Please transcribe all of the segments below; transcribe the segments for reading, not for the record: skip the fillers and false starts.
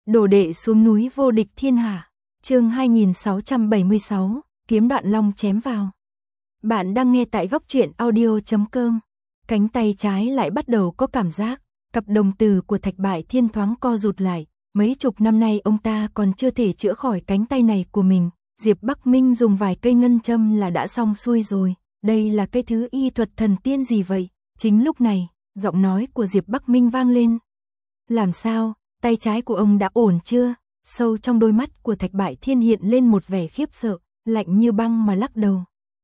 Đồ đệ xuống núi vô địch thiên hạ. Chương 2676, kiếm đoạn long chém vào. Bạn đang nghe tại góc truyện audio.com. Cánh tay trái lại bắt đầu có cảm giác, cặp đồng tử của Thạch Bại Thiên thoáng co rụt lại, mấy chục năm nay ông ta còn chưa thể chữa khỏi cánh tay này của mình. Diệp Bắc Minh dùng vài cây ngân châm là đã xong xuôi rồi, đây là cái thứ y thuật thần tiên gì vậy? Chính lúc này, giọng nói của Diệp Bắc Minh vang lên. Làm sao, tay trái của ông đã ổn chưa? Sâu trong đôi mắt của Thạch Bại Thiên hiện lên một vẻ khiếp sợ, lạnh như băng mà lắc đầu.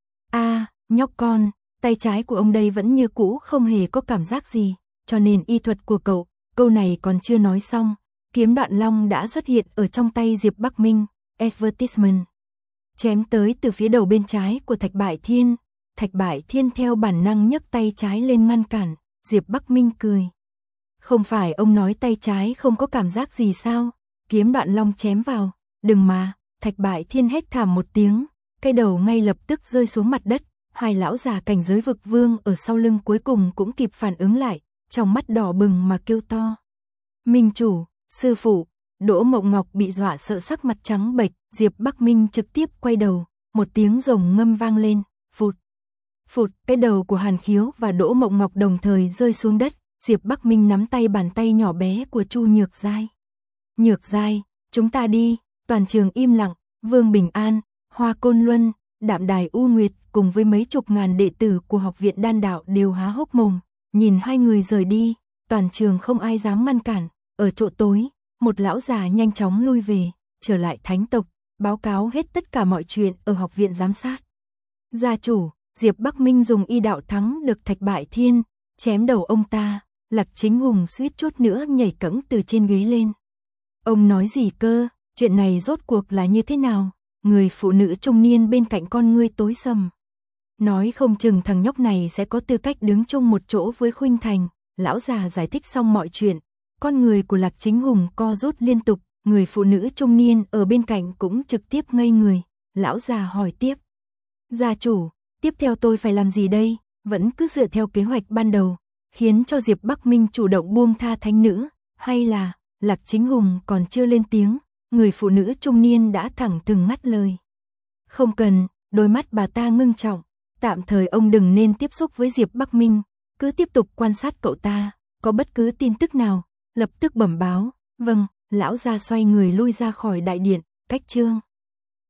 Nhóc con, tay trái của ông đây vẫn như cũ không hề có cảm giác gì, cho nên y thuật của cậu, câu này còn chưa nói xong, kiếm đoạn long đã xuất hiện ở trong tay Diệp Bắc Minh, advertisement. Chém tới từ phía đầu bên trái của Thạch Bại Thiên. Thạch Bại Thiên theo bản năng nhấc tay trái lên ngăn cản, Diệp Bắc Minh cười. Không phải ông nói tay trái không có cảm giác gì sao? Kiếm đoạn long chém vào, đừng mà, Thạch Bại Thiên hét thảm một tiếng, cái đầu ngay lập tức rơi xuống mặt đất, hai lão già cảnh giới vực vương ở sau lưng cuối cùng cũng kịp phản ứng lại, trong mắt đỏ bừng mà kêu to. Minh chủ, sư phụ, Đỗ Mộng Ngọc bị dọa sợ sắc mặt trắng bệch, Diệp Bắc Minh trực tiếp quay đầu, một tiếng rồng ngâm vang lên, phụt. Phụt, cái đầu của Hàn Khiếu và Đỗ Mộng Ngọc đồng thời rơi xuống đất, Diệp Bắc Minh nắm tay bàn tay nhỏ bé của Chu Nhược Giai. Nhược Giai, chúng ta đi, toàn trường im lặng, Vương Bình An, Hoa Côn Luân, Đạm Đài U Nguyệt cùng với mấy chục ngàn đệ tử của học viện đan đạo đều há hốc mồm, nhìn hai người rời đi, toàn trường không ai dám ngăn cản, ở chỗ tối, một lão già nhanh chóng lui về, trở lại thánh tộc, báo cáo hết tất cả mọi chuyện ở học viện giám sát. Gia chủ, Diệp Bắc Minh dùng y đạo thắng được Thạch Bại Thiên, chém đầu ông ta, Lạc Chính Hùng suýt chút nữa nhảy cẫng từ trên ghế lên. Ông nói gì cơ, chuyện này rốt cuộc là như thế nào? Người phụ nữ trung niên bên cạnh con ngươi tối sầm. Nói không chừng thằng nhóc này sẽ có tư cách đứng chung một chỗ với Khuynh Thành. Lão già giải thích xong mọi chuyện, con người của Lạc Chính Hùng co rút liên tục, người phụ nữ trung niên ở bên cạnh cũng trực tiếp ngây người. Lão già hỏi tiếp. Gia chủ, tiếp theo tôi phải làm gì đây? Vẫn cứ dựa theo kế hoạch ban đầu, khiến cho Diệp Bắc Minh chủ động buông tha thánh nữ, hay là... Lạc Chính Hùng còn chưa lên tiếng, người phụ nữ trung niên đã thẳng thừng ngắt lời. Không cần, đôi mắt bà ta ngưng trọng, tạm thời ông đừng nên tiếp xúc với Diệp Bắc Minh, cứ tiếp tục quan sát cậu ta, có bất cứ tin tức nào, lập tức bẩm báo. Vâng, lão gia xoay người lui ra khỏi đại điện, cách chương.